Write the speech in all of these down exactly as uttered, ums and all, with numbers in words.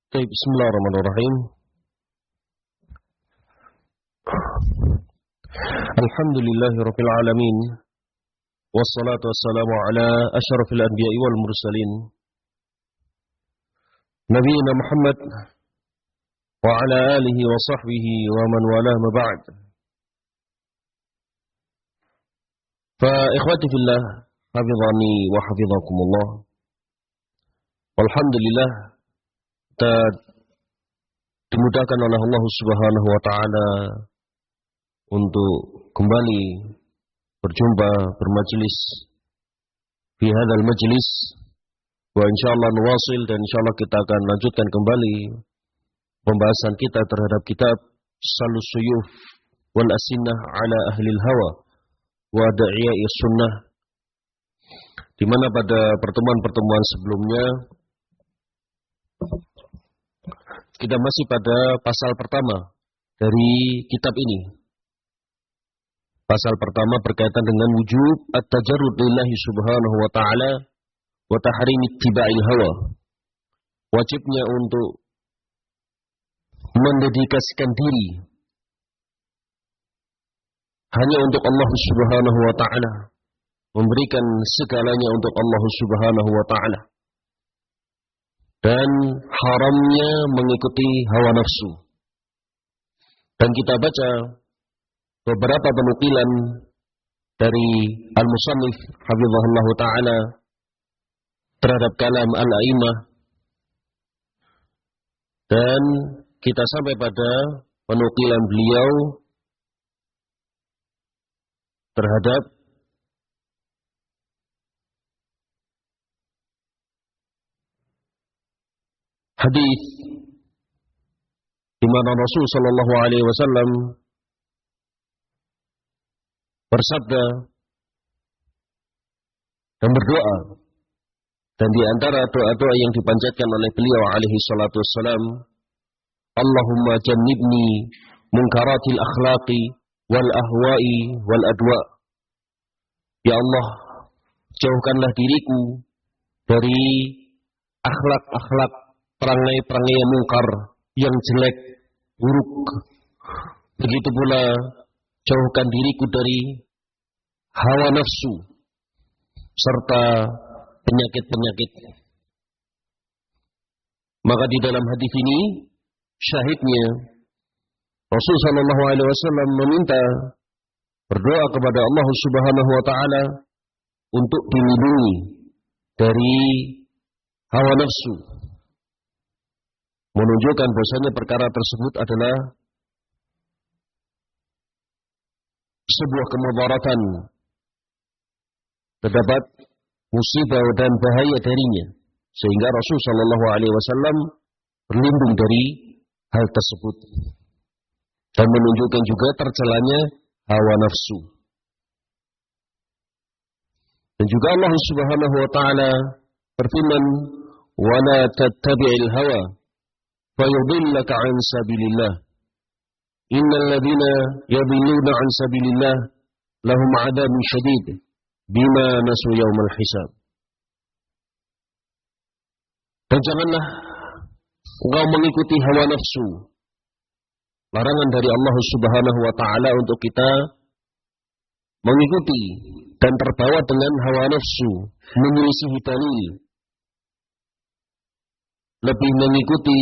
Baik, bismillahirrahmanirrahim. Alhamdulillahirabbil alamin. Wassalatu wassalamu ala asyrafil anbiya'i wal mursalin. Nabiyina Muhammad wa ala alihi wa sahbihi wa man wala ma ba'd. Fa ikhwati fillah, hafizani wa hafizakumullah. Alhamdulillah, kita dimudahkan oleh Allah Subhanahu wa taala untuk kembali berjumpa bermajelis di hadzal majlis, wa insyaallah nuwasil, dan insyaallah kita akan lanjutkan kembali pembahasan kita terhadap kitab Salus Suyuf wal Asinnah ala Ahlil Hawa wa Da'iya'is Sunnah, di mana pada pertemuan-pertemuan sebelumnya kita masih pada pasal pertama dari kitab ini. Pasal pertama berkaitan dengan wujub at-tajarrud lillahi subhanahu wa ta'ala wa tahrim ittiba'il hawa. Wajibnya untuk mendedikasikan diri hanya untuk Allah subhanahu wa ta'ala, memberikan segalanya untuk Allah subhanahu wa ta'ala, dan haramnya mengikuti hawa nafsu. Dan kita baca beberapa penukilan dari Al-Musannif hafizahullah ta'ala terhadap kalam Al-A'imah, dan kita sampai pada penukilan beliau terhadap hadis di mana Rasul sallallahu alaihi wasallam bersabda dan berdoa, dan di antara doa-doa yang dipanjatkan oleh beliau alaihi salatu wassalam, Allahumma jannibni munkaratil akhlaqi wal ahwa'i wal adwa. Ya Allah, jauhkanlah diriku dari akhlak-akhlak, perangai-perangai yang mungkar, yang jelek, buruk. Begitu pula jauhkan diriku dari hawa nafsu serta penyakit-penyakit. Maka di dalam hadis ini syahidnya Rasul sallallahu alaihi wasallam meminta, berdoa kepada Allah Subhanahu wa taala untuk dilindungi dari hawa nafsu, menunjukkan bahwasanya perkara tersebut adalah sebuah kemudaratan, terdapat musibah dan bahaya darinya, sehingga Rasul sallallahu alaihi wasallam berlindung dari hal tersebut, dan menunjukkan juga tercelanya hawa nafsu. Dan juga Allah Subhanahu wa taala berfirman, "Wa la tattabi'il hawa fayudillaka 'an sabilillah. Innal ladzina yadhilluna 'an sabilillah lahum 'adzabun syadid bima nasu yaumal hisab." Dan janganlah engkau mengikuti hawa nafsu. Larangan dari Allah Subhanahu wa taala untuk kita mengikuti dan terbawa dengan hawa nafsu, menyelisihi dalil, lebih mengikuti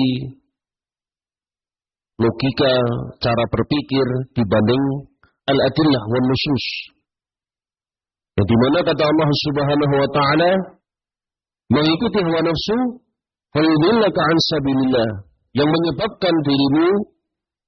logika, cara berpikir dibanding al-adillah wan nusus. Yang dimana kata Allah Subhanahu wa taala, mengikuti hawa nafsu fayudillaka 'an sabilillah, yang menyebabkan dirimu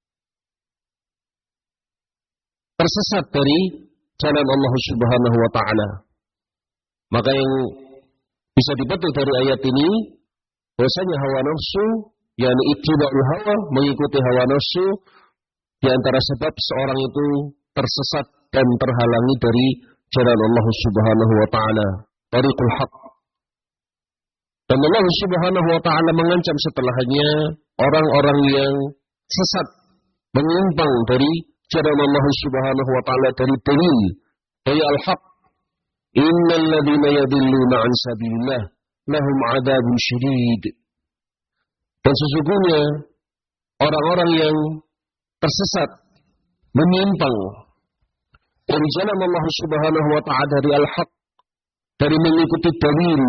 tersesat dari jalan Allah Subhanahu wa taala. Maka yang bisa dipetik dari ayat ini, bahwasanya hawa nafsu, yakni ittiba'ul hawa, mengikuti hawa nafsu, di antara sebab seorang itu tersesat dan terhalangi dari jalan Allah Subhanahu wa taala, tariqul haq. Dan Allah Subhanahu wa taala mengancam setelahnya orang-orang yang sesat, menyimpang dari jalan Allah Subhanahu wa taala, dari dalil, dari al-haq. Innal ladzina yadilluna 'an sabilillah lahum 'adzabun syadid. Dan sesungguhnya orang-orang yang tersesat, menyimpang dari jalan Allah Subhanahu wa ta'ala, dari al-haq, dari mengikuti dalil,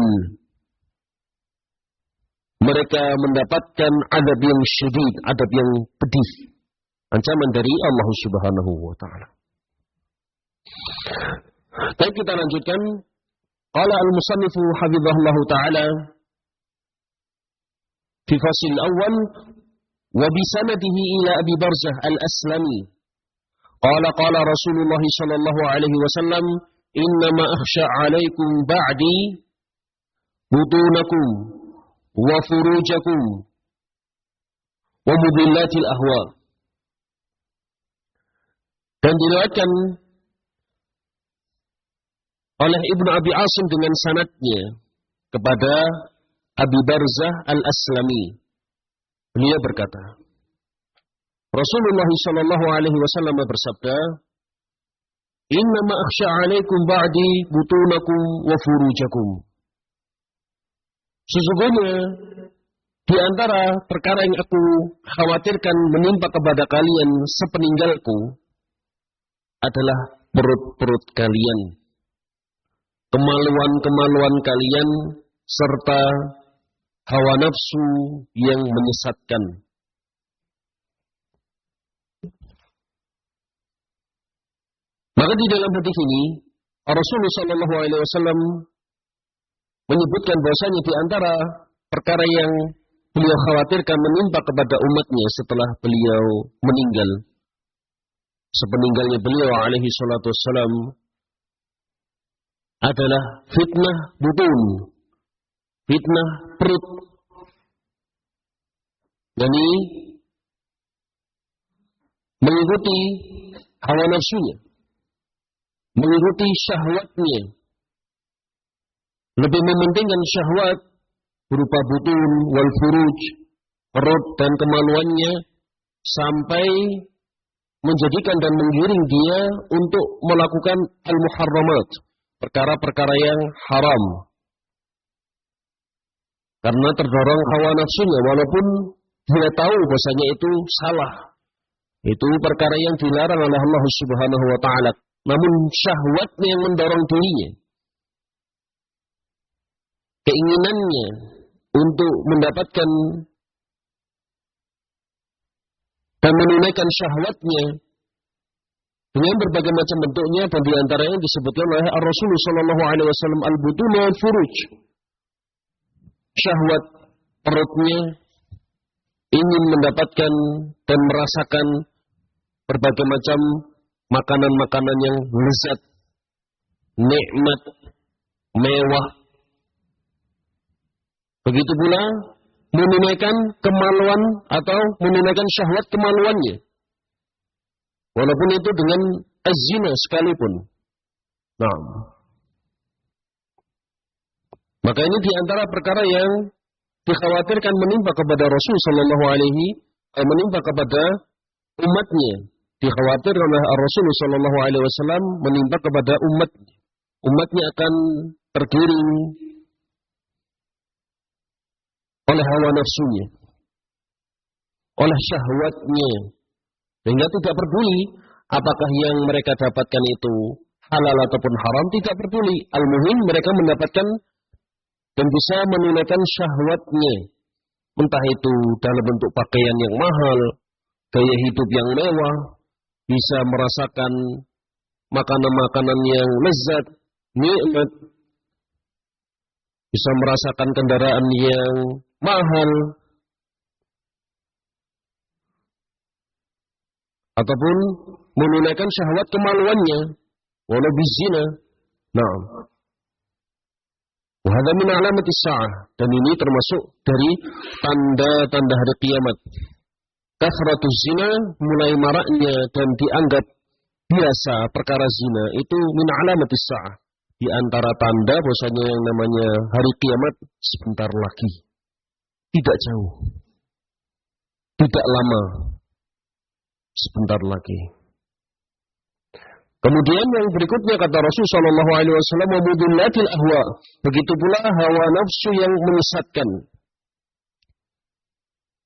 mereka mendapatkan adab yang syadid, adab yang pedih, ancaman dari Allah Subhanahu wa ta'ala. Baik, kita lanjutkan. Qala al-musannifu hafizahullahu ta'ala fi fasl awal wa bisanadihi ila Abi Barzah al-Aslami qala qala Rasulullah sallallahu alaihi wasallam innama akhsha alaikum ba'di butunakum wa furujakum wa mudillatil ahwa. Dan diriwayatkan oleh Ibnu Abi Asim dengan sanadnya kepada Abi Barzah al-Aslami. Beliau berkata, Rasulullah sallallahu alaihi wasallam bersabda, "Innama akhsha 'alaikum ba'di butunakum wa furujakum." Sesungguhnya di antara perkara yang aku khawatirkan menimpa kepada kalian sepeninggalku adalah perut-perut kalian, kemaluan-kemaluan kalian, serta hawa nafsu yang menyesatkan. Maka di dalam hadis ini Rasulullah Shallallahu Alaihi Wasallam menyebutkan bahwasanya di antara perkara yang beliau khawatirkan menimpa kepada umatnya setelah beliau meninggal, sepeninggalnya beliau alaihi salatu wassalam, adalah fitnah butun, fitnah perut. Jadi mengikuti hawa nafsunya, mengikuti syahwatnya, lebih mementingkan syahwat berupa butun wal furuj, perut dan kemaluannya, sampai menjadikan dan menggiring dia untuk melakukan al-muharramat, perkara-perkara yang haram. Karena terdorong hawa nafsunya, walaupun dia tahu bahasanya itu salah, itu perkara yang dilarang oleh Allah Subhanahu wa ta'ala, namun syahwatnya yang mendorong dirinya, keinginannya untuk mendapatkan dan menunaikan syahwatnya dengan berbagai macam bentuknya, dan diantaranya disebutkan oleh Rasulullah Shallallahu Alaihi Wasallam al-butun wal furuj, syahwat perutnya ingin mendapatkan dan merasakan berbagai macam makanan-makanan yang lezat, nikmat, mewah. Begitu pula menunaikan kemaluan atau menunaikan syahwat kemaluannya, walaupun itu dengan az-zina sekalipun. Nah, maka ini diantara perkara yang dikhawatirkan menimpa kepada Rasul Sallallahu Alaihi, eh, menimpa kepada umatnya, dikhawatirkan oleh Rasul Sallallahu Alaihi Wasallam menimpa kepada umatnya. Umatnya akan tergiring oleh hawa nafsunya, oleh syahwatnya, sehingga tidak peduli apakah yang mereka dapatkan itu halal ataupun haram, tidak peduli. Al-muhim mereka mendapatkan dan bisa menunaikan syahwatnya, entah itu dalam bentuk pakaian yang mahal, gaya hidup yang mewah, bisa merasakan makanan-makanan yang lezat, nikmat, bisa merasakan kendaraan yang mahal, ataupun menunaikan syahwat kemaluannya, walau bizina. Nah, wahada min alamati sa'ah, dan ini termasuk dari tanda-tanda hari kiamat. Kathratuz zina, mulai maraknya dan dianggap biasa perkara zina, itu min alamati sa'ah, di antara tanda bahwasanya yang namanya hari kiamat sebentar lagi, tidak jauh, tidak lama, sebentar lagi. Kemudian yang berikutnya kata Rasul Shallallahu Alaihi Wasallam, mudillatil ahwa, begitu pula hawa nafsu yang menyesatkan.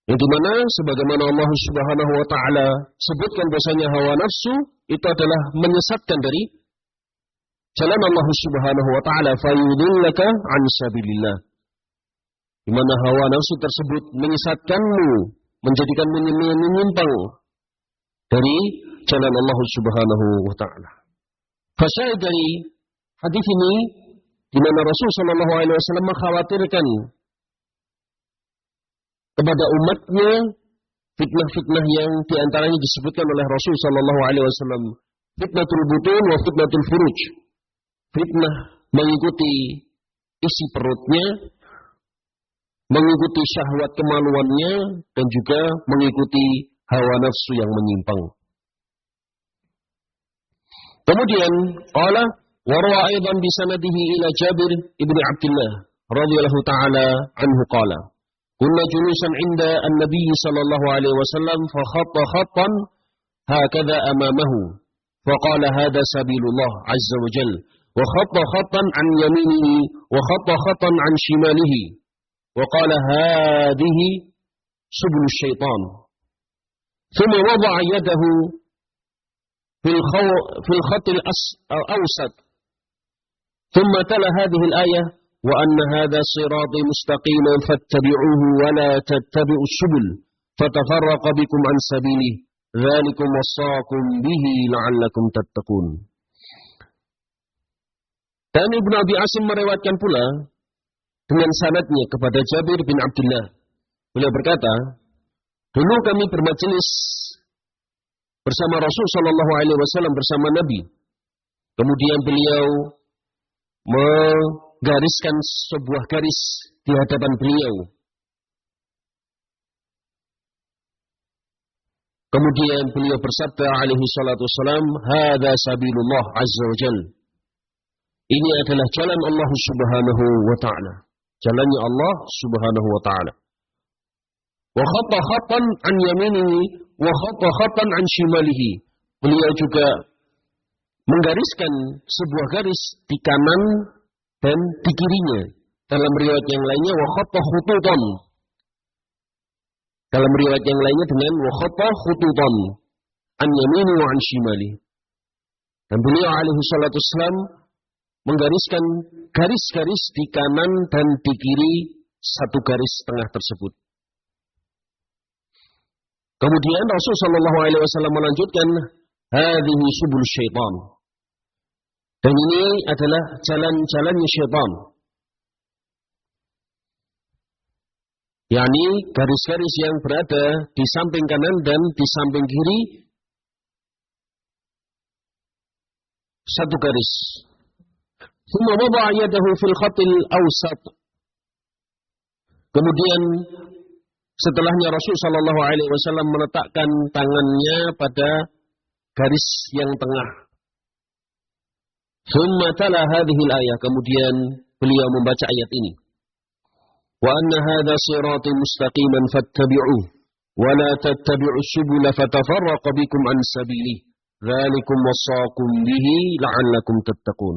Yang dimana sebagaimana Allah Subhanahu wa taala sebutkan bahasanya hawa nafsu itu adalah menyesatkan dari jalan Allah Subhanahu wa taala, fayudillaka an sabilillah. Di mana hawa nafsu tersebut menyesatkanmu, menjadikanmu menyimpang dari jalan Allah Subhanahu wa taala. Fasyahid dari hadis ini di mana Rasul sallallahu alaihi wasallam mengkhawatirkan kepada umatnya fitnah-fitnah yang diantaranya disebutkan oleh Rasul sallallahu alaihi wasallam, fitnatul butun wa fitnatul furuj. Fitnah mengikuti isi perutnya, mengikuti syahwat kemaluannya, dan juga mengikuti hawa nafsu yang menyimpang. Kemudian qala wa rawa aidan bi sanadihi ila Jabir ibn Abdullah radhiyallahu taala anhu qala kunna julusan 'inda an-nabi sallallahu alaihi wasallam fa khatta khattan hakadha amamahu fa qala hadha sabilullah azza wa jalla wa khatta khattan an yaminihi wa khatta khattan an shimalihi wa qala hadhihi subul syaitan thumma wada'a yadahu fil khaw fil khat al-awsat thumma tala hadhihi al-ayah wa anna hadha sirati mustaqiman fattabi'uhu wa la tattabi'u subul fatafarraqa bikum an sabilihi dzalikum wasaqum bihi la'allakum tattaqun. Dan Ibnu Abi Asim meriwayatkan pula dengan sanadnya kepada Jabir bin Abdullah. Beliau berkata, dulu kami bermajelis bersama Rasul sallallahu alaihi wasallam bersama Nabi. Kemudian beliau menggariskan sebuah garis di hadapan beliau. Kemudian beliau bersabda alaihi salatu wasallam, "Hadza sabilullah azza wa jalla." Ini adalah jalan Allah Subhanahu wa taala. Jalannya Allah Subhanahu wa taala. Wa khatta khattan an yaminihi wa khatta khattan an shimalihi. Beliau juga menggariskan sebuah garis di kanan dan di kirinya. Dalam riwayat yang lainnya wa khatta khututan. Dalam riwayat yang lainnya dengan wa khatta khututan an yamini wa an shimali. Dan beliau alaihi salatu wassalam menggariskan garis-garis di kanan dan di kiri satu garis tengah tersebut. Kemudian Rasul sallallahu alaihi wasallam melanjutkan, hadhihi subul syaitan. Dan ini adalah jalan-jalannya syaitan. yakni garis-garis yang berada di samping kanan dan di samping kiri satu garis. Thumma wada'a yadahu fil khatil awsat. Kemudian setelahnya Rasul sallallahu alaihi wasallam meletakkan tangannya pada garis yang tengah. Thumma tala hadhihi al-ayah. Kemudian beliau membaca ayat ini. Wa anna hadha sirati mustaqiman fattabi'uh wa la tattabi'us subula fatafarraqa bikum an sabilihi. Dzalikum wasaqum bihi la'allakum tattaqun.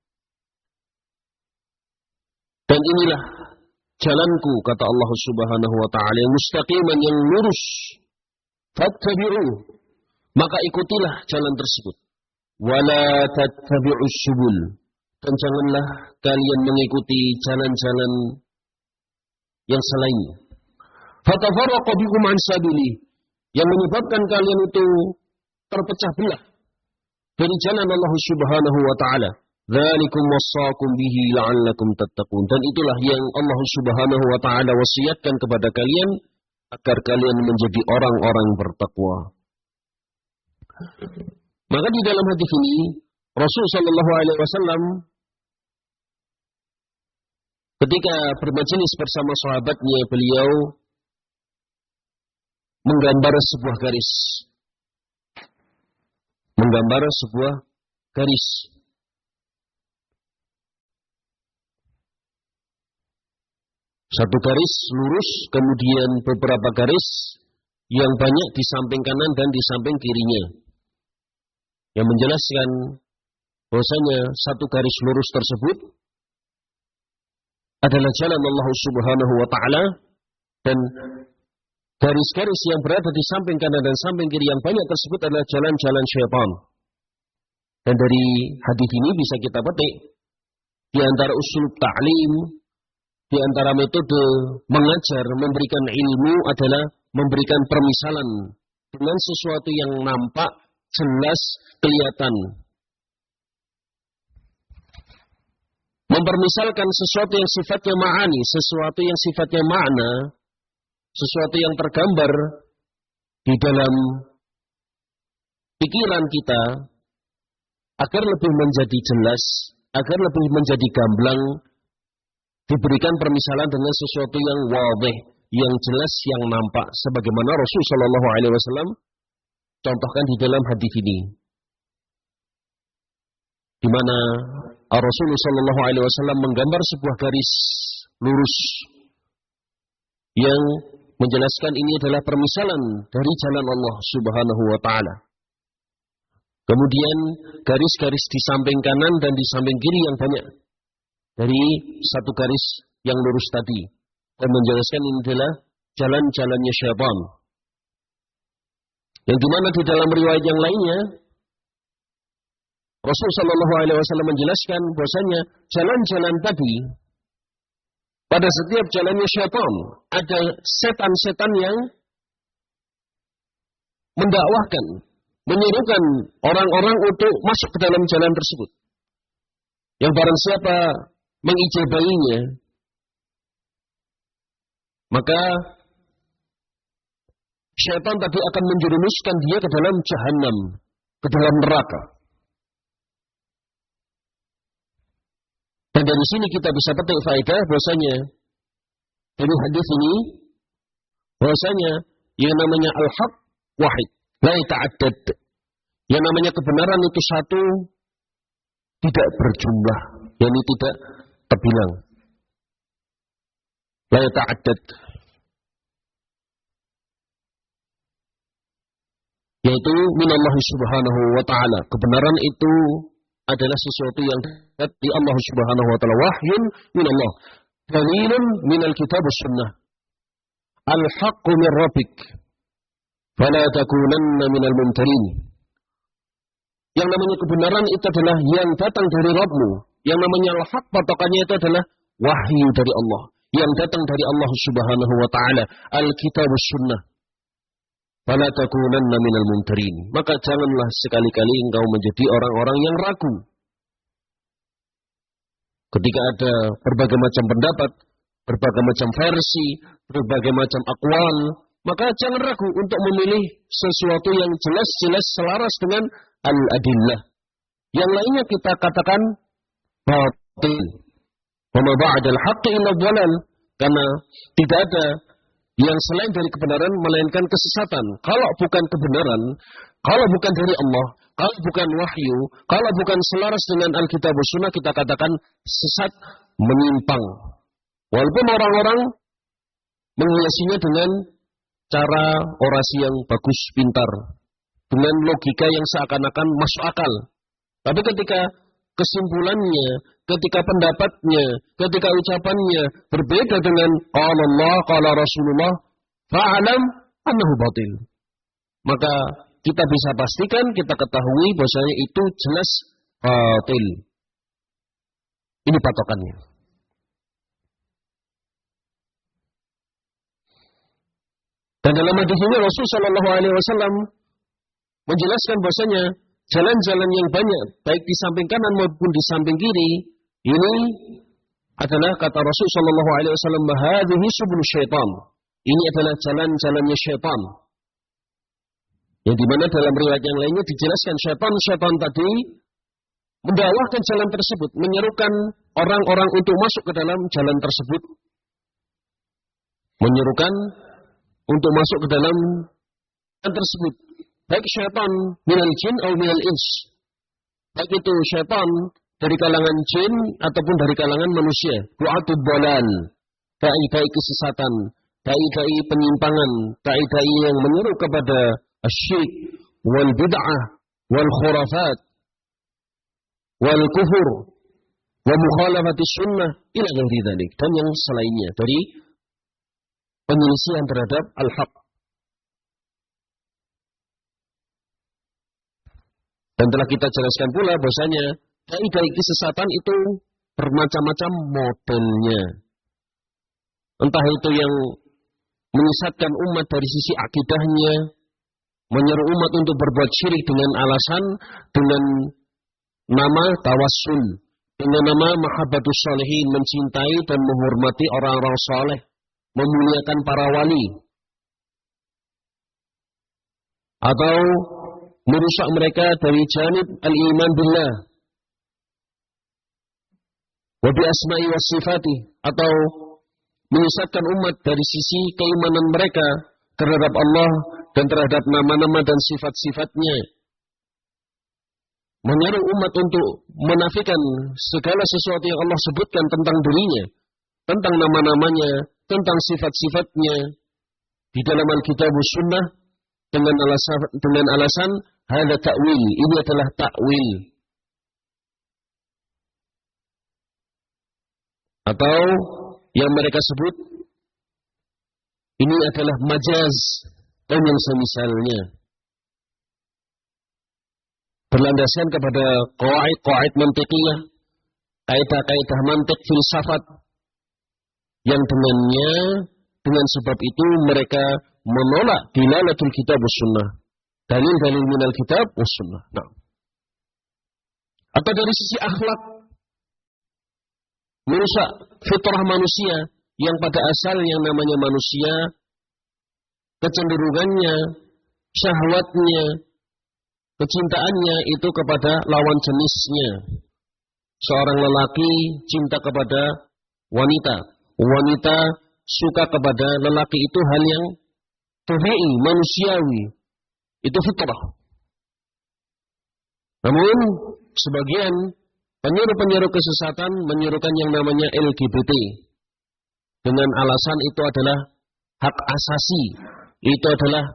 Dan inilah jalanku, kata Allah Subhanahu wa taala, yang mustaqiman, yang lurus. Fattabi'uh, maka ikutilah jalan tersebut. Wala tattabi'us subul, dan janganlah kalian mengikuti jalan-jalan yang selainnya. Fatafarraqa bikum an sabili, yang menyebabkan kalian itu terpecah belah dari jalan Allah Subhanahu wa taala. Dzalikum wassaqum bihi la'allakum tattaqun, dan itulah yang Allah Subhanahu wa taala wasiatkan kepada kalian agar kalian menjadi orang-orang bertakwa. Maka di dalam hadis ini Rasul sallallahu alaihi wasallam ketika bermajelis bersama sahabatnya, beliau menggambar sebuah garis. Menggambar sebuah garis. Satu garis lurus, kemudian beberapa garis yang banyak di samping kanan dan di samping kirinya. Yang menjelaskan bahwasanya satu garis lurus tersebut adalah jalan Allah Subhanahu wa taala, dan garis-garis yang berada di samping kanan dan samping kiri yang banyak tersebut adalah jalan-jalan syaitan. Dan dari hadis ini bisa kita petik di antara usul ta'lim, di antara metode mengajar, memberikan ilmu adalah memberikan permisalan dengan sesuatu yang nampak, jelas, kelihatan. Mempermisalkan sesuatu yang sifatnya ma'ani, sesuatu yang sifatnya makna, sesuatu yang tergambar di dalam pikiran kita, agar lebih menjadi jelas, agar lebih menjadi gamblang, diberikan permisalan dengan sesuatu yang wadih, yang jelas, yang nampak, sebagaimana Rasul Shallallahu Alaihi Wasallam contohkan di dalam hadis ini, di mana Rasulullah Shallallahu Alaihi Wasallam menggambar sebuah garis lurus yang menjelaskan ini adalah permisalan dari jalan Allah Subhanahu Wa Taala. Kemudian garis-garis di samping kanan dan di samping kiri yang banyak dari satu garis yang lurus tadi, dan menjelaskan ini adalah jalan-jalannya syaitan. Yang dimana di dalam riwayat yang lainnya Rasul Shallallahu Alaihi Wasallam menjelaskan bahwasanya jalan-jalan tadi, pada setiap jalannya syaitan ada setan-setan yang mendakwahkan, menyerukan orang-orang untuk masuk ke dalam jalan tersebut. Yang barang siapa mengijabainya, maka syaitan tadi akan menjerumuskan dia ke dalam jahanam, ke dalam neraka. Dan dari sini kita bisa petik faedah bahwasanya dari hadis ini bahwasanya yang namanya al-haq wahid, la yata'addad. Yang namanya kebenaran itu satu, tidak berjumlah, yakni tidak terbilang. La yata'addad. Yaitu minallahi subhanahu wa ta'ala. Kebenaran itu adalah sesuatu yang dari Allah Subhanahu wa taala, wahyun min Allah, dalilun minal kitab was sunnah, al-haqqu min rabbik fala takunanna minal mumtarin. Yang namanya kebenaran itu adalah yang datang dari Rabbmu. Yang namanya al-haq, patokannya itu adalah wahyu dari Allah yang datang dari Allah Subhanahu wa taala, al-kitab was sunnah, fala takunanna minal mumtarin. Maka janganlah sekali-kali engkau menjadi orang-orang yang ragu. Ketika ada berbagai macam pendapat, berbagai macam versi, berbagai macam akwal, maka jangan ragu untuk memilih sesuatu yang jelas-jelas selaras dengan al-adillah. Yang lainnya kita katakan batil. Wa ma ba'dal haqqi illa dhalal. Karena tidak ada yang selain dari kebenaran melainkan kesesatan. Kalau bukan kebenaran, kalau bukan dari Allah, kalau bukan wahyu, kalau bukan selaras dengan Alkitab dan Sunnah, kita katakan sesat, menyimpang. Walaupun orang-orang menghiasinya dengan cara orasi yang bagus, pintar, dengan logika yang seakan-akan masuk akal. Tapi ketika kesimpulannya, ketika pendapatnya, ketika ucapannya berbeda dengan qala Allah, qala Rasulullah, fa'alam annahu batil. Maka kita bisa pastikan, kita ketahui bahwasanya itu jelas batil. Ini patokannya. Dan dalam hadis ini Rasul Shallallahu Alaihi Wasallam menjelaskan bahwasanya jalan-jalan yang banyak, baik di samping kanan maupun di samping kiri, ini adalah kata Rasul Shallallahu Alaihi Wasallam, hadhihi subul syaitan. Ini adalah jalan-jalannya syaitan. Yang dimana dalam riwayat yang lainnya dijelaskan syaitan-syaitan tadi mendakwahkan jalan tersebut, menyerukan orang-orang untuk masuk ke dalam jalan tersebut, menyerukan untuk masuk ke dalam jalan tersebut. Baik syaitan minal jin atau minal ins. Baik itu syaitan dari kalangan jin ataupun dari kalangan manusia. Du'atul dalal, dai-dai kesesatan, dai-dai penyimpangan, dai-dai yang menyeru kepada asyik, wal bid'ah, wal khurafat, wal kufur, wa mukhalafati sunnah, ila ghairi dzalik, dan yang selainnya dari penyelisihan terhadap al-haq, Dan telah kita jelaskan pula bahwasanya dai-dai kesesatan itu bermacam-macam modelnya. Entah itu yang menyesatkan umat dari sisi akidahnya, menyeru umat untuk berbuat syirik dengan alasan, dengan nama tawassul, dengan nama mahabbatus sholihin, mencintai dan menghormati orang-orang saleh, memuliakan para wali. Atau merusak mereka dari janib al-iman billah wa bi asma'i was sifati, atau menyesatkan umat dari sisi keimanan mereka terhadap Allah dan terhadap nama-nama dan sifat-sifatnya. Menyeru umat untuk menafikan segala sesuatu yang Allah sebutkan tentang dirinya, tentang nama-namanya, tentang sifat-sifatnya di dalam Alkitab dan Sunnah dengan alasan dengan alasan hada ta'wil, ini adalah ta'wil. Atau yang mereka sebut ini adalah majaz dan yang semisalnya. Berlandaskan kepada qawaid-qawaid mantiqiyah, kaidah-kaidah mantik filsafat, yang dengannya, dengan sebab itu mereka menolak dilalatul kitab was sunnah, dalil-dalil minal kitab was sunnah. Nah. Atau dari sisi akhlak, merusak fitrah manusia yang pada asal yang namanya manusia, kecenderungannya, syahwatnya, kecintaannya itu kepada lawan jenisnya. Seorang lelaki cinta kepada wanita, wanita suka kepada lelaki, itu hal yang tabi'i, manusiawi, itu fitrah. Namun sebagian penyeru-penyeru kesesatan menyerukan yang namanya L G B T dengan alasan itu adalah hak asasi, itu adalah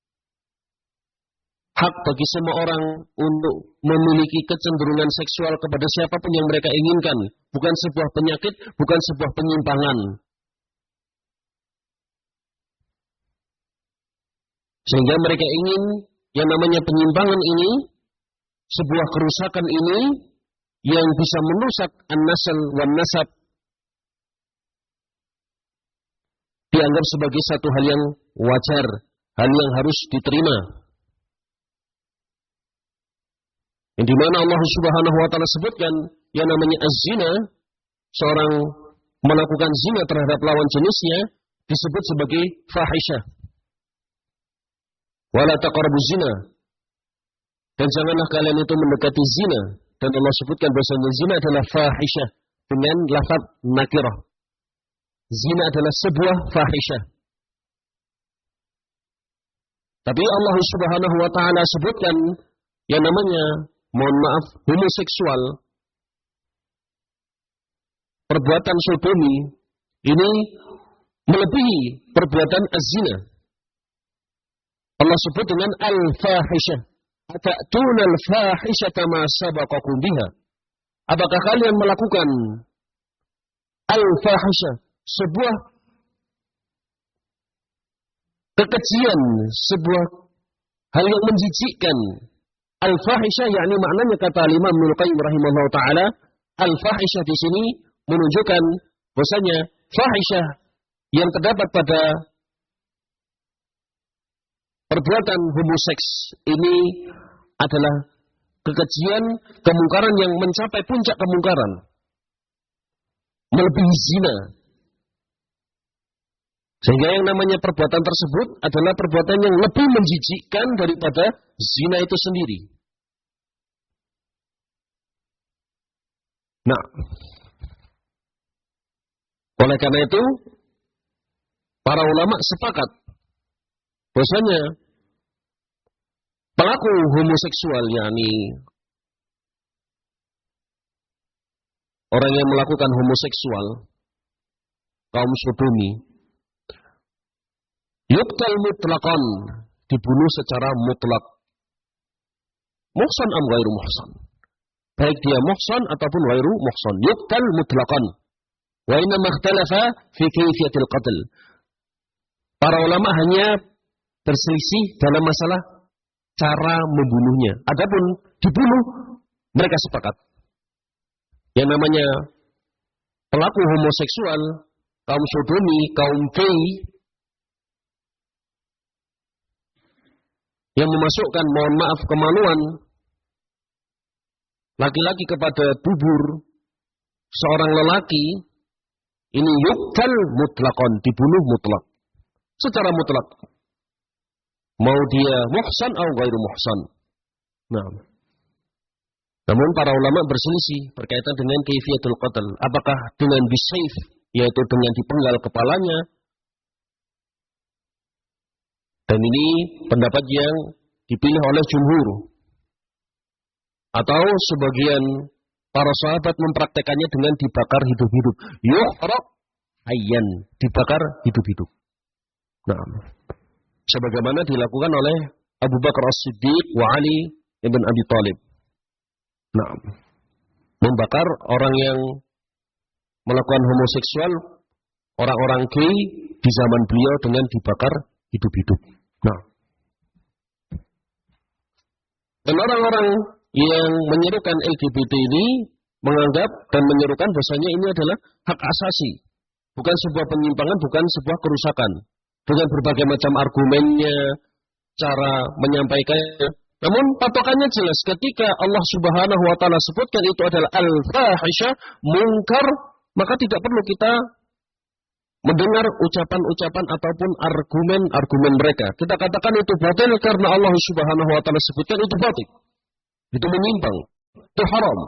hak bagi semua orang untuk memiliki kecenderungan seksual kepada siapapun yang mereka inginkan, bukan sebuah penyakit, bukan sebuah penyimpangan. Sehingga mereka ingin yang namanya penyimpangan ini, sebuah kerusakan ini yang bisa merusak an-nasl wan nasab, dianggap sebagai satu hal yang wajar, hal yang harus diterima. Yang dimana Allah Subhanahu wa Ta'ala sebutkan yang namanya az-zina, seorang melakukan zina terhadap lawan jenisnya disebut sebagai fahisyah. Wala taqrabuz zina, dan janganlah kalian itu mendekati zina. Dan Allah sebutkan bahwasanya zina adalah fahisyah dengan lafaz nakirah. Zina adalah sebuah fahisyah. Tapi Allah Subhanahu wa Ta'ala sebutkan yang namanya, mohon maaf, homoseksual, perbuatan sodomi, ini melebihi perbuatan az-zina. Allah sebut dengan al-fahisyah. Ata'tuna al-fahishata ma sabaqakum biha. Apakah kalian melakukan al-fahisyah, sebuah kekejian, sebuah hal yang menjijikkan. Al-fahisyah yakni maknanya kata Imam Ibnu Qayyim rahimahullah taala, al-fahisyah di sini menunjukkan bahwasanya fahisyah yang terdapat pada perbuatan homoseks ini adalah kekejian, kemungkaran yang mencapai puncak kemungkaran, melebihi zina. Sehingga yang namanya perbuatan tersebut adalah perbuatan yang lebih menjijikkan daripada zina itu sendiri. Nah, oleh karena itu, para ulama sepakat bahwasanya pelaku homoseksual, yakni orang yang melakukan homoseksual, kaum sodomi, yuqtal mutlaqan, dibunuh secara mutlak. Muhsan am ghairu muhsan, baik dia muhsan ataupun ghairu muhsan, yuqtal mutlaqan. Wa inna makhtalafa fi kayfiyatil qatl. Para ulama hanya berselisih dalam masalah cara membunuhnya. Adapun dibunuh, mereka sepakat. Yang namanya pelaku homoseksual, kaum sodomi, kaum gay, yang memasukkan, mohon maaf, kemaluan laki-laki kepada dubur seorang lelaki, ini yuktal mutlakon, dibunuh mutlak. Secara mutlak. Mau dia muhsan atau gairu muhsan. Nah. Namun para ulama berselisih berkaitan dengan kaifiyatul qatl. Apakah dengan bisayf, yaitu dengan dipenggal kepalanya. Dan ini pendapat yang dipilih oleh jumhur. Atau sebagian para sahabat mempraktekannya dengan dibakar hidup-hidup. Yuhraq hayyan, dibakar hidup-hidup. Nah, sebagaimana dilakukan oleh Abu Bakar As-Siddiq wa Ali ibn Abi Thalib. Nah, membakar orang yang melakukan homoseksual, orang-orang gay di zaman beliau dengan dibakar hidup-hidup. Nah, dan orang-orang yang menyerukan L G B T ini menganggap dan menyerukan bahasanya ini adalah hak asasi, bukan sebuah penyimpangan, bukan sebuah kerusakan. Dengan berbagai macam argumennya, cara menyampaikannya. Namun patokannya jelas, ketika Allah Subhanahu wa taala sebutkan itu adalah al-fahisyah, mungkar, maka tidak perlu kita mendengar ucapan-ucapan ataupun argumen-argumen mereka. Kita katakan itu batil karena Allah Subhanahu wa taala sebutkan itu batil. Itu menyimpang, itu haram.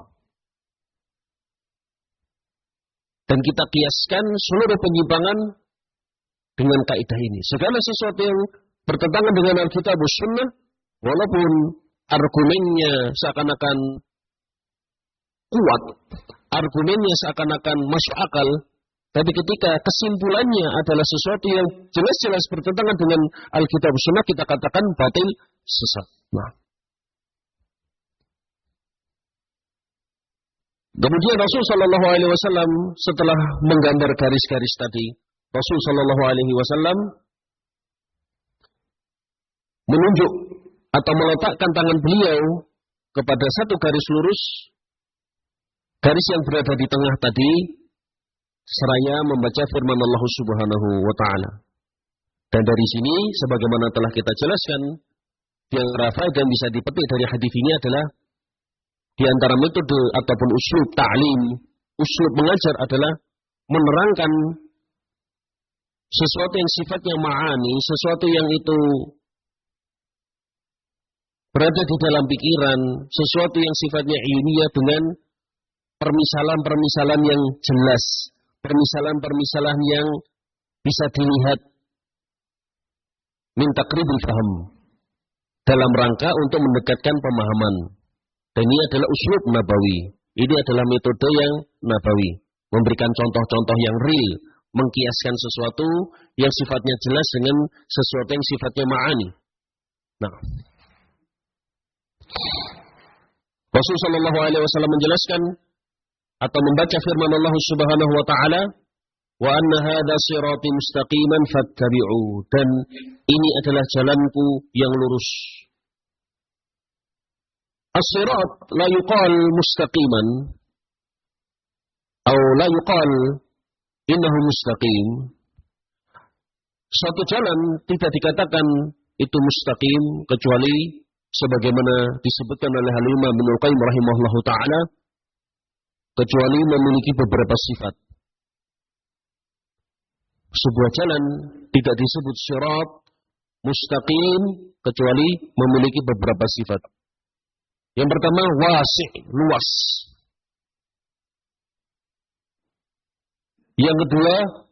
Dan kita kiaskan seluruh penyimpangan dengan kaidah ini. Segala sesuatu yang bertentangan dengan Alkitab dan Sunnah, walaupun argumennya seakan-akan kuat, argumennya seakan-akan masuk akal, tapi ketika kesimpulannya adalah sesuatu yang jelas-jelas bertentangan dengan Alkitab dan Sunnah, kita katakan batil, sesat. Nah. Kemudian Rasul Shallallahu Alaihi Wasallam setelah menggambar garis-garis tadi, Rasul Shallallahu Alaihi Wasallam menunjuk atau meletakkan tangan beliau kepada satu garis lurus, garis yang berada di tengah tadi, seraya membaca firman Allah Subhanahu wa taala. Dan dari sini sebagaimana telah kita jelaskan, yang rafa dan bisa dipetik dari hadis ini adalah di antara metode ataupun uslub ta'lim, uslub mengajar adalah menerangkan sesuatu yang sifatnya ma'ani, sesuatu yang itu berada di dalam pikiran, sesuatu yang sifatnya ilmiah dengan permisalan-permisalan yang jelas, permisalan-permisalan yang bisa dilihat min taqribil faham, dalam rangka untuk mendekatkan pemahaman. Dan ini adalah uslub nabawi. Ini adalah metode yang nabawi, memberikan contoh-contoh yang real, mengkiaskan sesuatu yang sifatnya jelas dengan sesuatu yang sifatnya ma'ani. Nah, Rasulullah Shallallahu Alaihi Wasallam menjelaskan atau membaca firman Allah Subhanahu Wa Taala, wa anna hadza sirati mustaqiman fattabi'u, dan ini adalah jalanku yang lurus. As-sirat la yuqal mustaqiman atau la yuqal innahu mustaqim. Satu jalan tidak dikatakan itu mustaqim kecuali sebagaimana disebutkan oleh Al-Imam Ibnu Qayyim rahimahullahu taala, kecuali memiliki beberapa sifat. Sebuah jalan tidak disebut sirat mustaqim kecuali memiliki beberapa sifat. Yang pertama, wasi', luas. Yang kedua,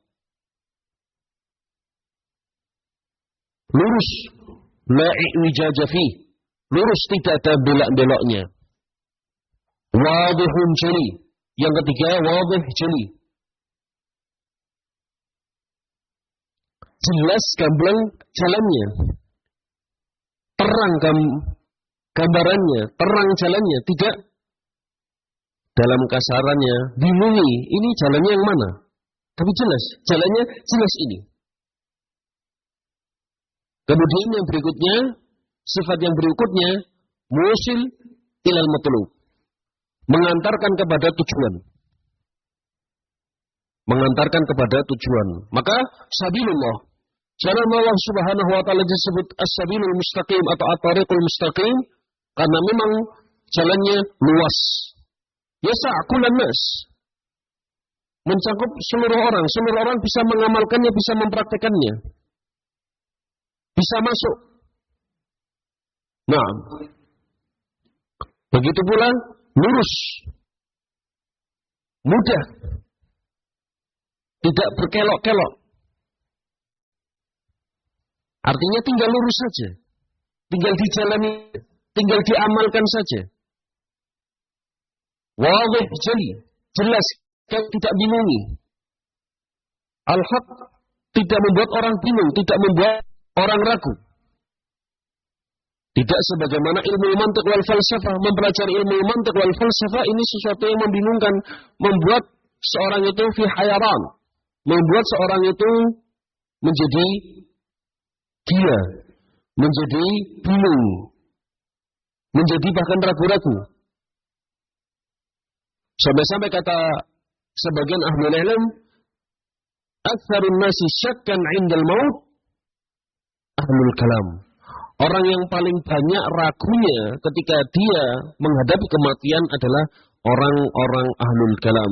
lurus, la i'wijaja fi, lurus tidak ada belak-beloknya. Wadihun jeli. Yang ketiga, wadih jeli. Jelas gamblang jalannya. Terang gambarannya, terang jalannya, tidak dalam kasarannya bingungi ini jalannya yang mana. Tapi jelas, jalannya jelas ini. Kemudian yang berikutnya, Sifat yang berikutnya, musil ilal matlub. Mengantarkan kepada tujuan. Mengantarkan kepada tujuan. Maka sabilullah, jalan Allah Subhanahu wa taala disebut as-sabilul mustaqim atau at-tariqul mustaqim karena memang jalannya luas. Yasa'kulan nas. Mencakup seluruh orang, seluruh orang bisa mengamalkannya, bisa mempraktekannya. Bisa masuk. Nah, begitu pula lurus. Mudah. Tidak berkelok-kelok. Artinya tinggal lurus saja. Tinggal dijalani, tinggal diamalkan saja. Wadih jeli, jelas, tidak bingungi. Al-haq tidak membuat orang bingung, tidak membuat orang ragu. Tidak sebagaimana ilmu mantiq wal falsafah, mempelajari ilmu mantiq wal falsafah ini sesuatu yang membingungkan, membuat seorang itu fi hayaran, membuat seorang itu menjadi gila, menjadi bingung, menjadi bahkan ragu-ragu. Sampai-sampai kata sebagian ahli ilmu, aktsarun nasi syakkan 'indal maut ahlul kalam. Orang yang paling banyak ragunya ketika dia menghadapi kematian adalah orang-orang ahlul kalam.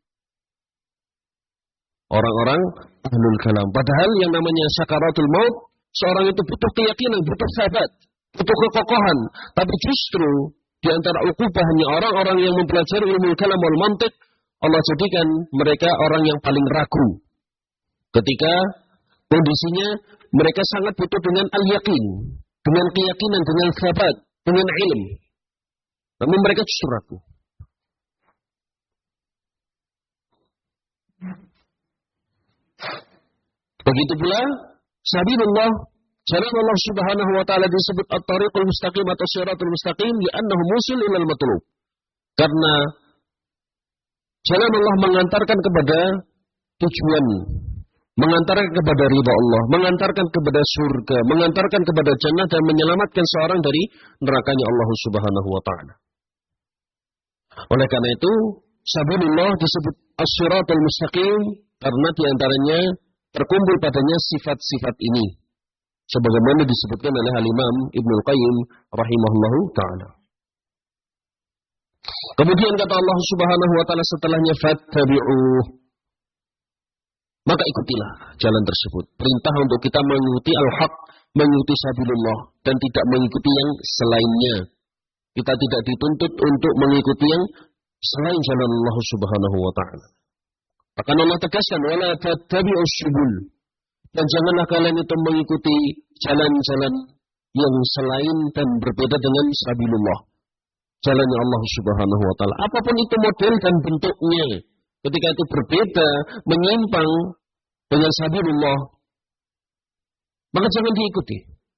Orang-orang ahlul kalam. Padahal yang namanya sakaratul maut, seorang itu butuh keyakinan, butuh sabat, butuh kekokohan. Tapi justru di antara ukubahnya orang-orang yang mempelajari ilmu kalam wal mantiq, Allah jadikan mereka orang yang paling ragu. Ketika kondisinya mereka sangat butuh dengan al-yakin, dengan keyakinan, dengan sabat, dengan ilmu. Namun mereka justru ragu. Begitu pula sabilullah, jalan Allah Subhanahu wa taala disebut at-tariqul mustaqim atau siratul mustaqim li'annahu musil ilal matlub. Karena jalan Allah mengantarkan kepada tujuan, mengantarkan kepada ridha Allah, mengantarkan kepada surga, mengantarkan kepada jannah dan menyelamatkan seorang dari nerakanya Allah Subhanahu wa taala. Oleh karena itu, sabilullah disebut as-siratul mustaqim karena diantaranya terkumpul padanya sifat-sifat ini. Sebagaimana disebutkan oleh Al-Imam Ibnul Qayyim rahimahullahu ta'ala. Kemudian kata Allah Subhanahu wa ta'ala setelahnya, fattabi'uh. Maka ikutilah jalan tersebut. Perintah untuk kita mengikuti al-haq, mengikuti sabilullah, dan tidak mengikuti yang selainnya. Kita tidak dituntut untuk mengikuti yang selain jalan Allah Subhanahu wa ta'ala. Bahkan Allah tegaskan, wala tattabi'us subul. Dan janganlah kalian itu mengikuti jalan-jalan yang selain dan berbeda dengan sabilullah. Jalannya Allah Subhanahu wa taala. Apapun itu model dan bentuknya, ketika itu berbeda, menyimpang dengan sabilullah, maka jangan diikuti.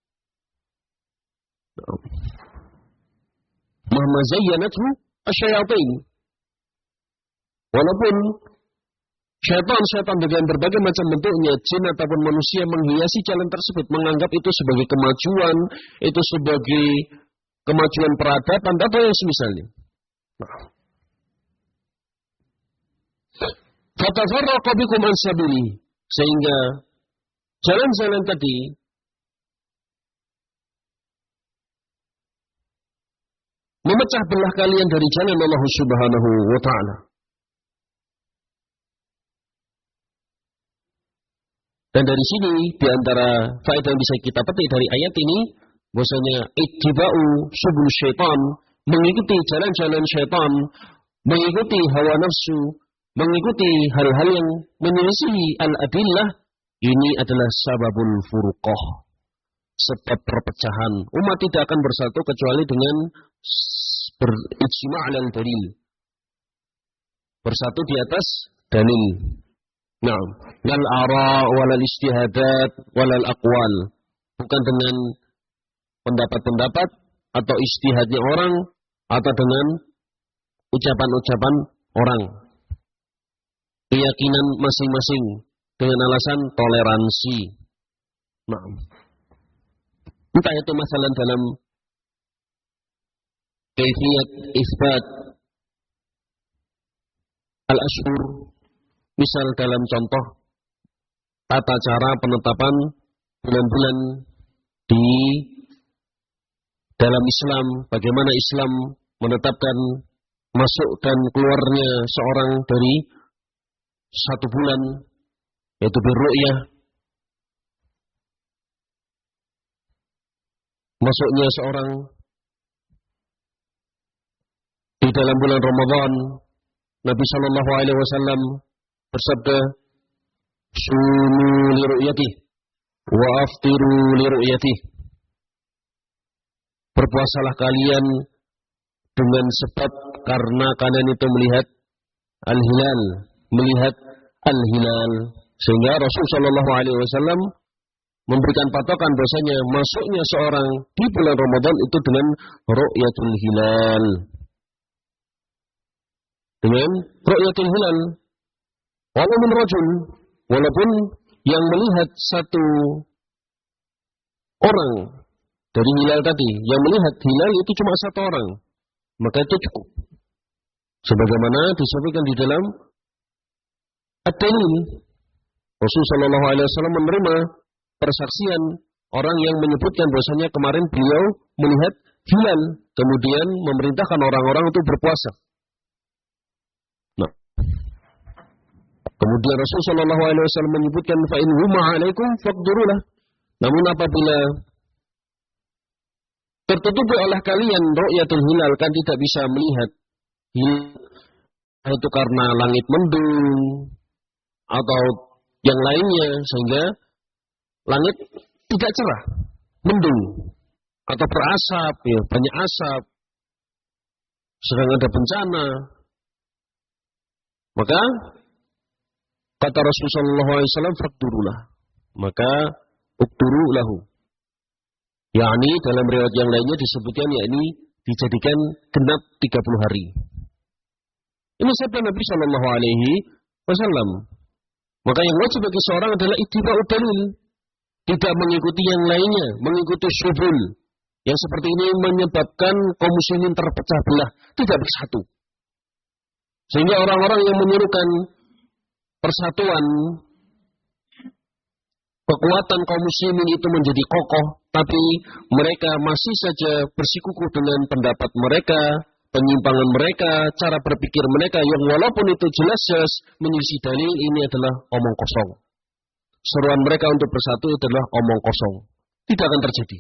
Mahma zayyanathu asyayatin. Walaupun syaitan-syaitan dengan berbagai macam bentuknya, jin ataupun manusia menghiasi jalan tersebut, menganggap itu sebagai kemajuan, itu sebagai kemajuan peradaban, atau yang semisalnya. Fatafarraqa bikum an sabili, sehingga jalan-jalan tadi memecah belah kalian dari jalan Allah Subhanahu wa ta'ala. Dan dari sini, di antara faedah yang bisa kita petik dari ayat ini, bahwasanya ittiba'u subul syaitan, mengikuti jalan-jalan syaitan, mengikuti hawa nafsu, mengikuti hal-hal yang menyelisihi al-adillah, ini adalah sababul furqah, sebab perpecahan. Umat tidak akan bersatu kecuali dengan berijma' alal dalil, bersatu di atas dalil. Nah, lal ara walal istihadat walal aqwal, bukan dengan pendapat-pendapat atau istihadnya orang atau dengan ucapan-ucapan orang, keyakinan masing-masing dengan alasan toleransi. Nah, Entah itu masalah dalam kaifiyat isbat al-ashhur, misal dalam contoh tata cara penetapan bulan-bulan di dalam Islam, bagaimana Islam menetapkan masuk dan keluarnya seorang dari satu bulan, yaitu birru'yah, masuknya seorang di dalam bulan Ramadan. Nabi Shallallahu Alaihi Wasallam bersabda, "Sumu li ru'yatih, wa aftiru li ru'yatih." Berpuasalah kalian dengan sebab karena kalian itu melihat al-hilal, melihat al-hilal. Sehingga Rasul Shallallahu Alaihi Wasallam memberikan patokan bahasanya masuknya seorang di bulan Ramadan itu dengan ru'yatul hilal. Dengan ru'yatul hilal. Walaupun rajul, walaupun yang melihat satu orang dari hilal tadi, yang melihat hilal itu cuma satu orang, maka itu cukup. Sebagaimana disebutkan di dalam ad-dalil, Rasul Shallallahu Alaihi Wasallam menerima persaksian orang yang menyebutkan bahwasanya kemarin beliau melihat hilal, kemudian memerintahkan orang-orang untuk berpuasa. Nah, kemudian Rasul Shallallahu Alaihi Wasallam menyebutkan fa in huma alaikum faqdurulah. Namun apabila tertutupi oleh kalian ru'yatul hilal, kan tidak bisa melihat hilal itu karena langit mendung atau yang lainnya, sehingga langit tidak cerah, mendung atau berasap, ya, banyak asap, sedang ada bencana. Maka kata Rasulullah shallallahu alaihi wasallam, "Faqdurulah." Maka uqduru lahu. Yakni dalam riwayat yang lainnya disebutkan yakni dijadikan genap tiga puluh hari. Ini sabda Nabi Shallallahu Alaihi Wasallam. Maka yang wajib bagi seorang adalah ittiba'ud dalil, tidak mengikuti yang lainnya, mengikuti syubul yang seperti ini menyebabkan kaum muslimin terpecah belah, tidak bersatu. Sehingga orang-orang yang menyerukan persatuan, kekuatan kaum muslimin itu menjadi kokoh, tapi mereka masih saja bersikukuh dengan pendapat mereka, penyimpangan mereka, cara berpikir mereka yang walaupun itu jelas-jelas menyisi dalil, ini adalah omong kosong. Seruan mereka untuk bersatu adalah omong kosong. Tidak akan terjadi.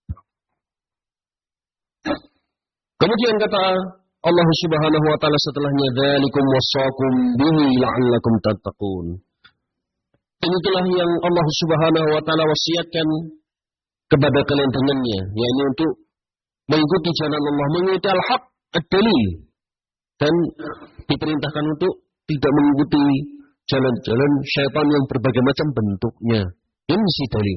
Kemudian kata Allah Subhanahu wa taala setelahnya, "Dzalikum wassaqum bihi la'allakum tattaqun." Itulah yang Allah Subhanahu wa taala wasiatkan kepada kalian dengannya, yaitu untuk mengikuti jalan Allah, mengikuti al-haq, ad-dalil, dan diperintahkan untuk tidak mengikuti jalan-jalan syaitan yang berbagai macam bentuknya. Ini si dalil.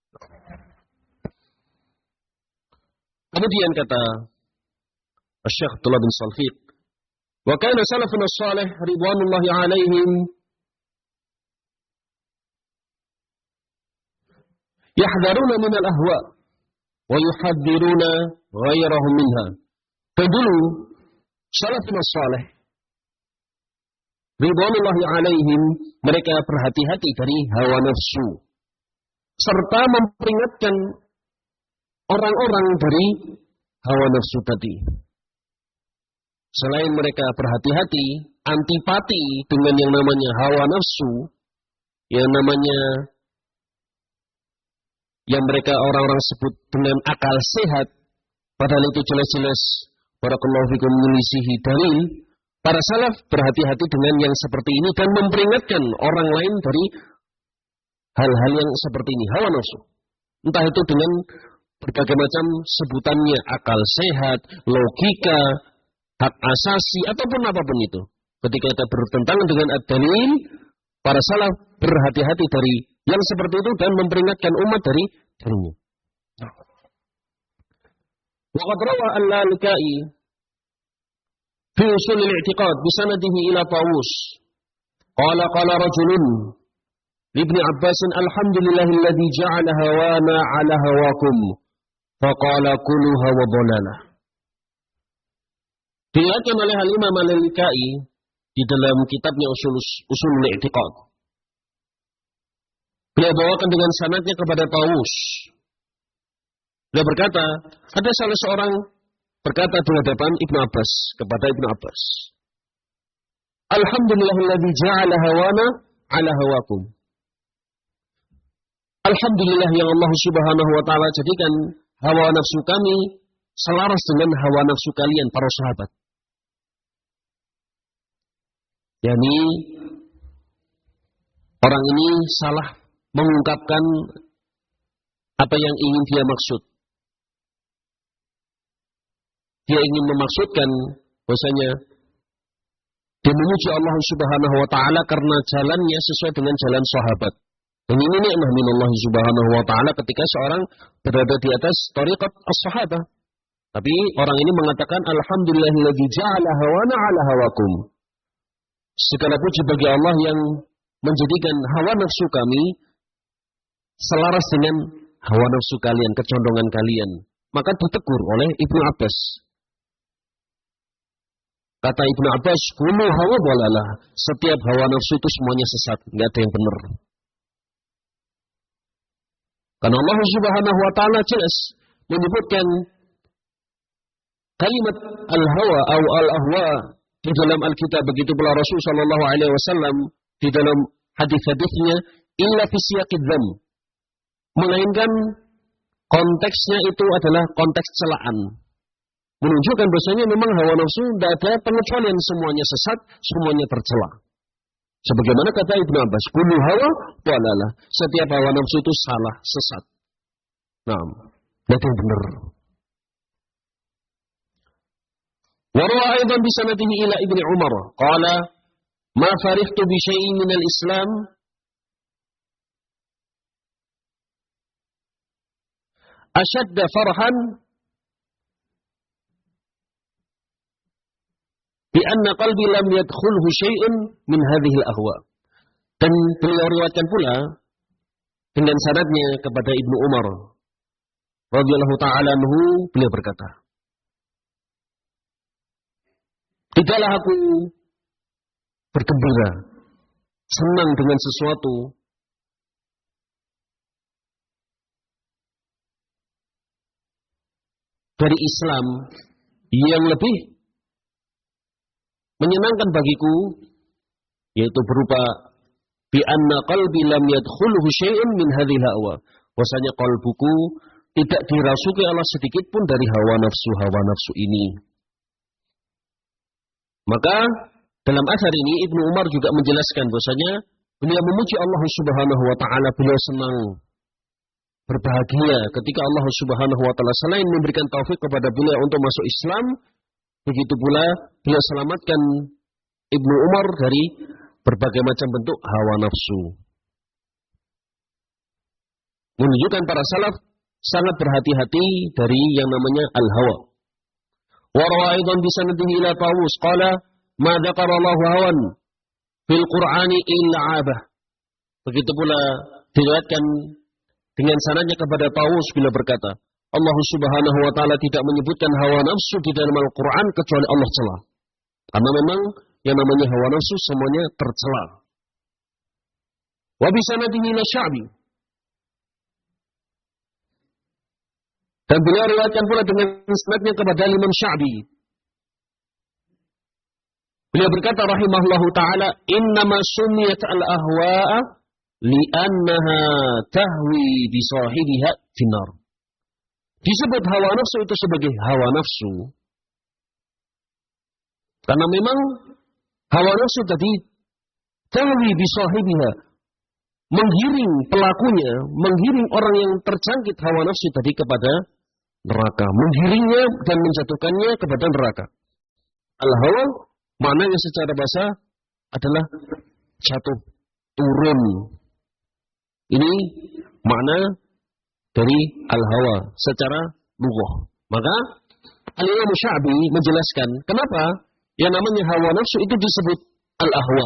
Kemudian kata Syekh Abdullah bin Salfiq, "Wa kana salafun as-salih ridwanullahi alaihim yahdharuna min al-ahwa wa yuhaddiruna ghairahum minha." Dan dulu salafun as-salih ridwanullahi alaihim, mereka berhati-hati dari hawa nafsu serta memperingatkan orang-orang dari hawa nafsu tadi. Selain mereka berhati-hati, antipati dengan yang namanya hawa nafsu, yang namanya yang mereka orang-orang sebut dengan akal sehat, padahal itu jelas-jelas barakallahu fikum menyelisihi dalil. Para salaf berhati-hati dengan yang seperti ini dan memperingatkan orang lain dari hal-hal yang seperti ini, hawa nafsu. Entah itu dengan berbagai macam sebutannya, akal sehat, logika, hak asasi, ataupun apapun itu. Ketika kita bertentangan dengan ad-dalil, para salaf berhati-hati dari yang seperti itu dan memperingatkan umat dari darinya. Waqad rawa al-Lalaka'i fi usul al-i'tiqad bi sanadihi ila Tawus. Qala qala rajulun li Ibn Abbas, "Alhamdulillahilladzi ja'ala hawana 'ala hawakum faqala kuluha wa dhalalah. Diriwayatkan oleh Al-Imam Al-Lalikai di dalam kitabnya Usul Ushulul I'tiqad. Beliau bawakan dengan sanadnya kepada Tawus. Beliau berkata, ada salah seorang berkata di hadapan Ibnu Abbas kepada Ibnu Abbas, Alhamdulillahilladzi ja'ala hawana ala hawakum. Alhamdulillah yang Allah Subhanahu wa taala jadikan hawa nafsu kami selaras dengan hawa nafsu kalian para sahabat. Yani orang ini salah mengungkapkan apa yang ingin dia maksud. Dia ingin memaksudkan bahwasanya dia memuji Allah Subhanahu wa taala karena jalannya sesuai dengan jalan sahabat. Dan ini nikmah minallah Subhanahu wa taala ketika seorang berada di atas thariqat as-sahabah. Tapi orang ini mengatakan alhamdulillahilladzi ja'ala hawana 'ala hawakum. Segala puji bagi Allah yang menjadikan hawa nafsu kami selaras dengan hawa nafsu kalian, kecondongan kalian. Maka ditegur oleh Ibnu Abbas. Kata Ibnu Abbas, kullu hawa dhalalah. Setiap hawa nafsu itu semuanya sesat, enggak ada yang benar. Karena Allah Subhanahu wa taala jelas menyebutkan kalimat al-hawa atau al-ahwa di dalam Alkitab, begitu pula Rasul sallallahu alaihi wasallam di dalam hadis-hadisnya, illa fi siyaqid dzam. Melainkan konteksnya itu adalah konteks celaan. Menunjukkan bahwasanya memang hawa nafsu tidak ada pengecualian, semuanya sesat, semuanya tercela. Sebagaimana kata Ibnu Abbas, kullu hawa dhalalah. Setiap hawa nafsu itu salah, sesat. Nah, berarti benar. Wa rawa aidan bi sanadihi ila Ibnu Umar, qala ma farihtu bi syai'in min al-Islam ashadda farhan bi anna qalbi lam yadkhulhu syai'un min hadhihi al-ahwa. Dan beliau riwayatkan pula dengan sanadnya kepada Ibnu Umar radhiyallahu ta'ala anhu, beliau berkata, tidaklah aku bergembira, senang dengan sesuatu dari Islam yang lebih menyenangkan bagiku, yaitu berupa bi anna qalbi lam yadkhulhu syai'un min hadhil hawa. Bahwasanya qalbuku tidak dirasuki oleh sedikit pun dari hawa nafsu-hawa nafsu ini. Maka dalam asar ini Ibnu Umar juga menjelaskan bahwasanya beliau memuji Allah Subhanahu wa taala, beliau senang, berbahagia ketika Allah Subhanahu wa taala selain memberikan taufik kepada beliau untuk masuk Islam, begitu pula beliau selamatkan Ibnu Umar dari berbagai macam bentuk hawa nafsu. Menunjukkan para salaf sangat berhati-hati dari yang namanya al-hawa. Wa rawa aidan bi sanadihi ila Tawus qala ma dzakara Allahu hawan fil Qur'ani illa 'abah. Begitu pula diriwayatkan dengan sanadnya kepada Tawus bila berkata, Allah Subhanahu wa taala tidak menyebutkan hawa nafsu di dalam Al-Qur'an kecuali Allah cela. Karena memang yang namanya hawa nafsu semuanya tercela. Wa bi sanadihi ila Sya'bi. Dan beliau riwayatkan pula dengan sanadnya kepada Imam Sya'bi. Beliau berkata rahimahullahu taala, innama sumiyat al-ahwa'a li'annaha tahwi bi sahibiha finnar. Disebut hawa nafsu itu sebagai hawa nafsu karena memang hawa nafsu tadi tahwi bi sahibiha, menggiring pelakunya, menggiring orang yang terjangkit hawa nafsu tadi kepada neraka, menggiringnya dan menjatuhkannya kepada neraka. Al-hawa maknanya secara bahasa adalah jatuh, turun. Ini makna dari al-hawa secara lughah. Maka Al-Imam Sya'bi menjelaskan kenapa yang namanya hawa nafsu itu disebut al-ahwa.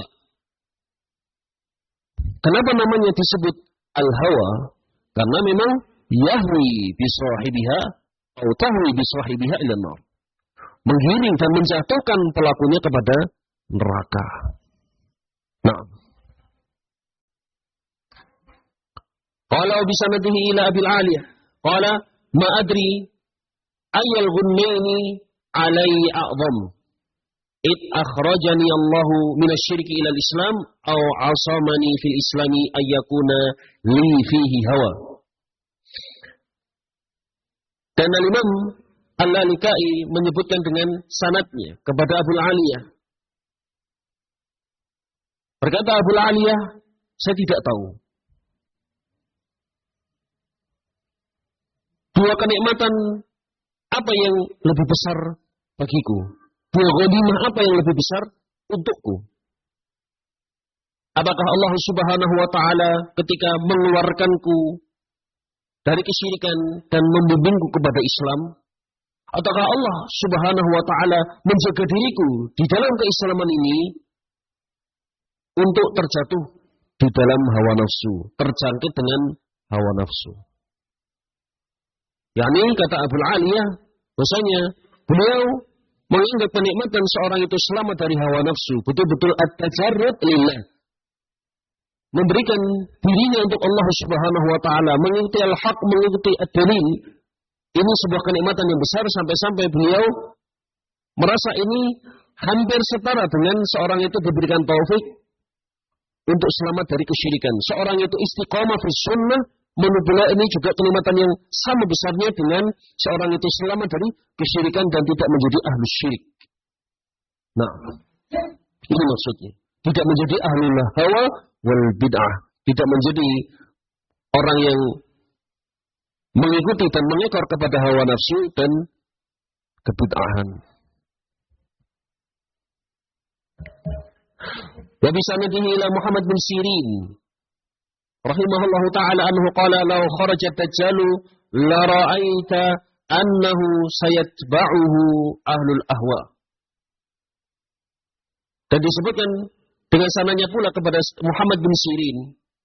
Kenapa namanya disebut al-hawa? Karena memang yahwi bi sahibiha atau tahwi bi sahibiha ila nar. Menggiring dan menjatuhkan pelakunya kepada neraka. Nah. Qala bi sanadihi ila Abil Aliyah. Qala ma adri ayyal ghunnaini alai a'zam. Id akhrajani Allahu minasyirki ila al-Islam aw asamani fil Islami ayyakuna li fihi hawa. Dan Al-Imam Al-Lalikai menyebutkan dengan sanadnya kepada Abul Aliyah. Berkata Abul Aliyah, saya tidak tahu. Dua kenikmatan apa yang lebih besar bagiku? Dua ghanimah apa yang lebih besar untukku? Apakah Allah Subhanahu wa taala ketika mengeluarkanku dari kesyirikan dan membimbingku kepada Islam, ataukah Allah Subhanahu wa taala menjaga diriku di dalam keislaman ini untuk terjatuh di dalam hawa nafsu, terjangkit dengan hawa nafsu? Yani kata Abul Aliyah, bahwasanya beliau menganggap kenikmatan seorang itu selamat dari hawa nafsu, betul-betul at-tajarrud lillah. Memberikan dirinya untuk Allah Subhanahu wa taala, mengikuti al-haq, mengikuti ad-dalil. Ini sebuah kenikmatan yang besar sampai-sampai beliau merasa ini hampir setara dengan seorang itu diberikan taufik untuk selamat dari kesyirikan. Seorang itu istiqamah fi sunnah, menurut beliau ini juga kenikmatan yang sama besarnya dengan seorang itu selamat dari kesyirikan dan tidak menjadi ahlus syirik. Nah, ini maksudnya. Tidak menjadi ahlul hawa wal bid'ah. Tidak menjadi orang yang mengikuti dan mengekor kepada hawa nafsu dan kebid'ahan. Wa bi sanadihi ila Muhammad bin Sirin rahimahullahu ta'ala anhu qala law kharaja ad-dajjalu la ra'aita annahu sayatba'uhu ahlul ahwa. Dan disebutkan dengan sananya pula kepada Muhammad bin Sirin,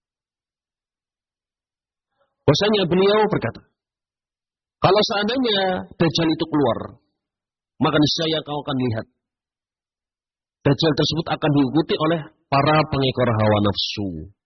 bahwasanya beliau berkata, kalau seandainya Dajjal itu keluar, maka niscaya kau akan lihat Dajjal tersebut akan diikuti oleh para pengekor hawa nafsu,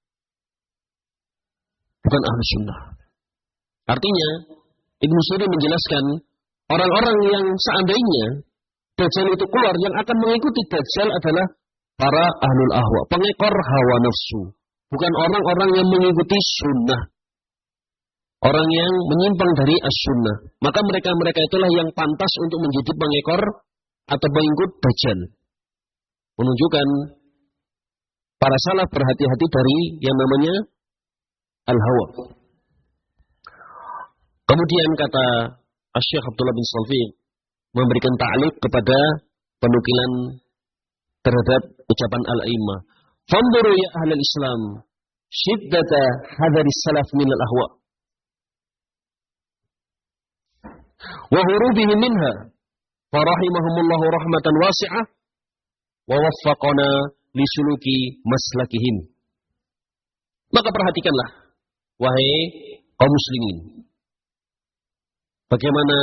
bukan ahli sunnah. Artinya, Ibnu Sirin menjelaskan, orang-orang yang seandainya Dajjal itu keluar, yang akan mengikuti Dajjal adalah para ahlul ahwa, pengekor hawa nafsu, bukan orang-orang yang mengikuti sunnah, orang yang menyimpang dari as-sunnah. Maka mereka-mereka itulah yang pantas untuk menjadi pengekor atau pengikut Dajjal. Menunjukkan para salaf berhati-hati dari yang namanya al-hawa. Kemudian kata Asy-Syaikh Abdullah bin Salfiq memberikan ta'liq kepada penukilan terhadap ucapan al-a'immah. Fanzuru ya ahlal Islam syiddata hadari salaf min al-ahwa wa hurubihim minha farahimahumullahu rahmatan wasi'ah wa waffaqana li suluki maslakihim. Maka perhatikanlah wahai kaum muslimin, bagaimana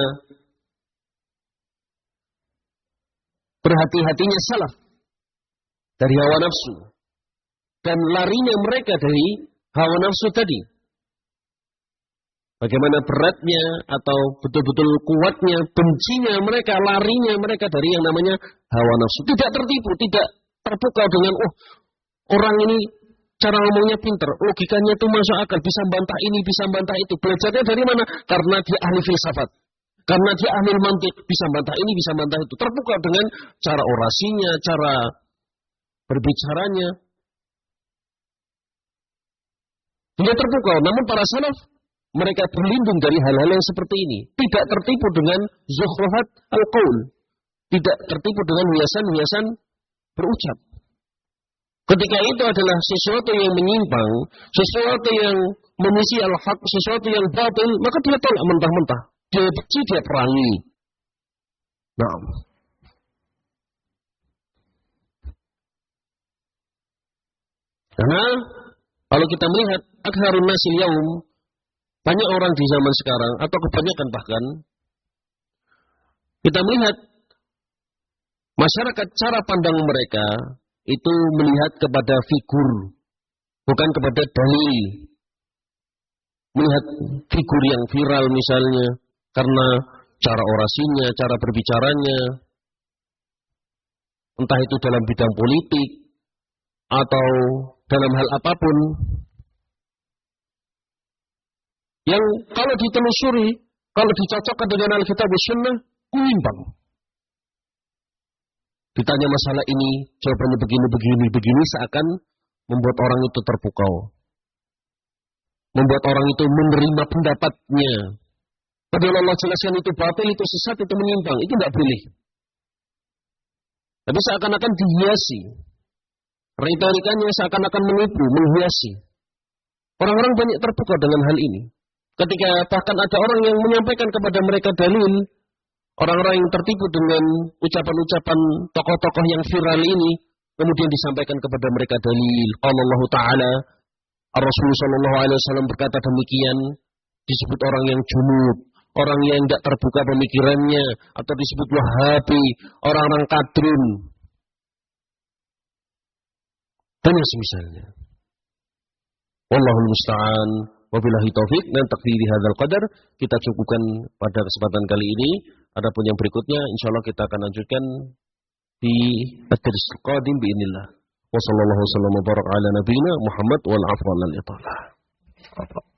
berhati-hatinya salaf dari hawa nafsu dan larinya mereka dari hawa nafsu tadi. Bagaimana beratnya atau betul-betul kuatnya bencinya mereka, larinya mereka dari yang namanya hawa nafsu. Tidak tertipu, tidak terpukau dengan oh orang ini cara ngomongnya pinter, logikanya itu masuk akal, bisa bantah ini, bisa bantah itu. Belajarnya dari mana? Karena dia ahli filsafat, karena dia ahli mantik, bisa bantah ini, bisa bantah itu. Terpukau dengan cara orasinya, cara berbicaranya. Dia terpukau, namun para salaf mereka berlindung dari hal-hal yang seperti ini. Tidak tertipu dengan zukhrufat al-qaul. Tidak tertipu dengan hiasan-hiasan berucap. Ketika itu adalah sesuatu yang menyimpang, sesuatu yang mengisi al-haq, sesuatu yang batil, maka dia tolak mentah-mentah. Dia benci, dia perangi. Nah. Karena kalau kita melihat aktharun nasil yaum, banyak orang di zaman sekarang atau kebanyakan bahkan Kita melihat masyarakat, cara pandang mereka itu melihat kepada figur, bukan kepada dalil. Melihat figur yang viral misalnya, karena cara orasinya, cara berbicaranya, entah itu dalam bidang politik, atau dalam hal apapun, yang kalau ditelusuri, kalau dicocokkan dengan Alkitab dan Sunnah, menyimpang. Ditanya masalah ini, jawabannya begini, begini, begini, seakan membuat orang itu terpukau. Membuat orang itu menerima pendapatnya. Padahal Allah jelaskan itu batil, itu sesat, itu menyimpang. Itu tidak boleh. Tapi seakan-akan dihiasi. Retorikanya seakan-akan menipu, menghiasi. Orang-orang banyak terpukau dengan hal ini. Ketika bahkan ada orang yang menyampaikan kepada mereka dalil, orang-orang yang tertipu dengan ucapan-ucapan tokoh-tokoh yang viral ini, kemudian disampaikan kepada mereka dalil. Allah Ta'ala, Rasulullah Shallallahu Alaihi Wasallam berkata demikian, disebut orang yang junub, orang yang tidak terbuka pemikirannya, atau disebut wahabi, orang-orang kadrun, dan yang semisalnya. Wallahul musta'an. Wabillahi taufik dan taqdiri hadzal qadar. Kita cukupkan pada kesempatan kali ini. Adapun yang berikutnya insyaallah kita akan lanjutkan di ad-dars qadim biidznillah. Wassallallahu wasallam wa baraka ala nabiyina Muhammad wal afwa wal itala.